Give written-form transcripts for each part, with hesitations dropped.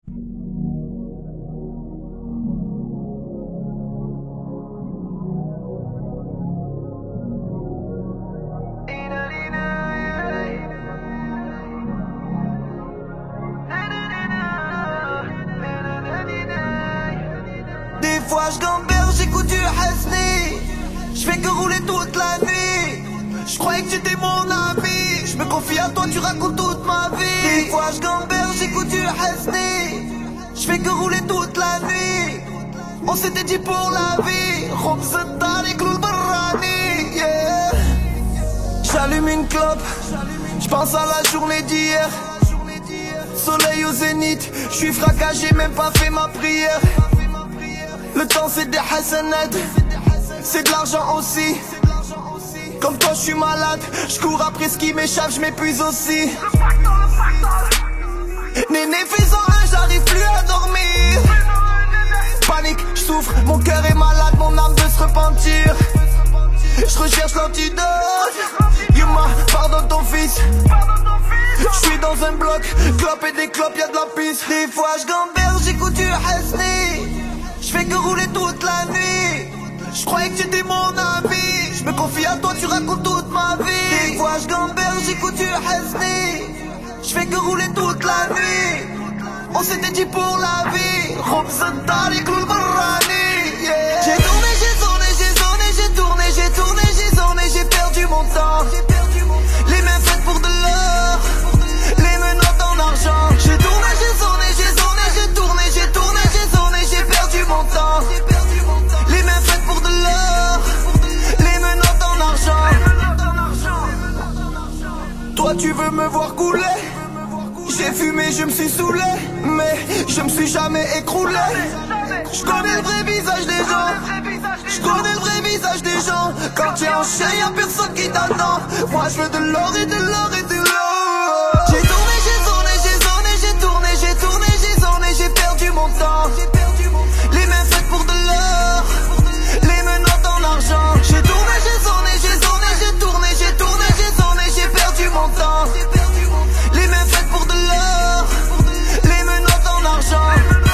Des fois je gamberge, j'écoute du Hasni. J'fais que rouler toute la nuit. J'croyais que t'étais mon ami. J'me confie à toi, tu racontes toute ma vie. Des fois je gamberge, j'écoute du Hasni. J'fais que rouler toute la nuit. On s'était dit pour la vie. Khobzata les clous barrani, yeah. J'allume une clope, j'pense à la journée d'hier. Soleil au zénith, j'suis fracassé, j'ai même pas fait ma prière. Le temps c'est des hassanats, c'est de l'argent aussi. Comme toi j'suis malade, j'cours après ce qui m'échappe, j'm'épuise aussi. Néné fais-en un, j'arrive plus à dormir. Panique, j'souffre, mon cœur est malade, mon âme veut se repentir. J'recherche l'antidote. Yuma, pardonne ton fils. J'suis dans un bloc, clope et des clopes, y'a de la pisse. Des fois j'gamberge, j'écoute du Hasni. J'fais que rouler toute la nuit. J'croyais que t'étais mon ami. J'me confie à toi, tu racontes toute ma vie. Des fois j'gamberge, j'écoute du Hasni. J'fais que rouler toute la nuit. On s'était dit pour la vie. Khobzata les clous barrani, yeah. J'ai tourné, j'ai tourné, j'ai tourné, j'ai tourné, j'ai tourné, j'ai tourné, j'ai perdu mon temps. Les mains faites pour de l'or, les menottes en argent. J'ai tourné, j'ai tourné, j'ai tourné, j'ai tourné, j'ai tourné, j'ai tourné, j'ai perdu mon temps. Les mains faites pour de l'or, les menottes en argent. Toi tu veux me voir couler. J'ai fumé, je me suis saoulé, mais je me suis jamais écroulé. Je connais le vrai visage des gens. Je connais le vrai visage des gens. Quand t'es en chien, y'a personne qui t'attend. Moi je veux de l'or et de l'or et de l'or. J'ai tourné, j'ai tourné, j'ai tourné, j'ai tourné, j'ai tourné, j'ai tourné, j'ai perdu mon temps. Les mains faites pour de l'or, les menottes en argent. J'ai tourné, j'ai tourné, j'ai tourné, j'ai tourné, j'ai tourné, j'ai tourné, j'ai perdu mon temps. Les mains faites pour de l'or, les menottes en argent.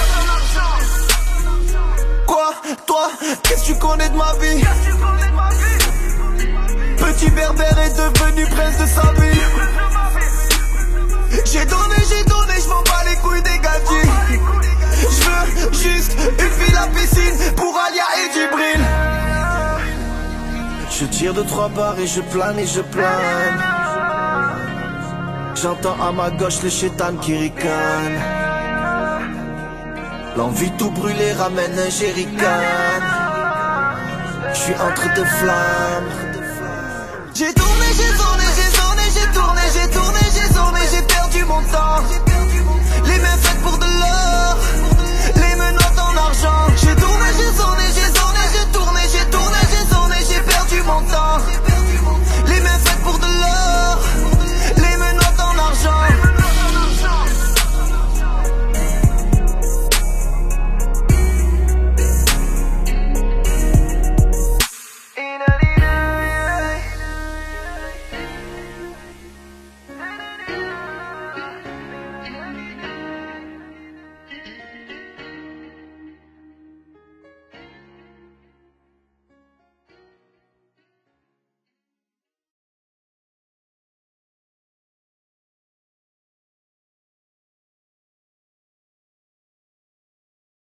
Quoi, toi, qu'est-ce que tu connais de ma vie? Petit berbère est devenu prince de sa vie. J'ai donné, je m'en bats les couilles des gadgets. Je veux juste une fille à piscine pour Alia et Djibril. Je tire de 3 barres et je plane et je plane. J'entends à ma gauche le chétan qui ricane. L'envie de tout brûler ramène un jerrycan. J'suis entre deux flammes. J'ai tourné, j'ai tourné, j'ai tourné, j'ai tourné, j'ai tourné, j'ai tourné, j'ai perdu mon temps. Les mains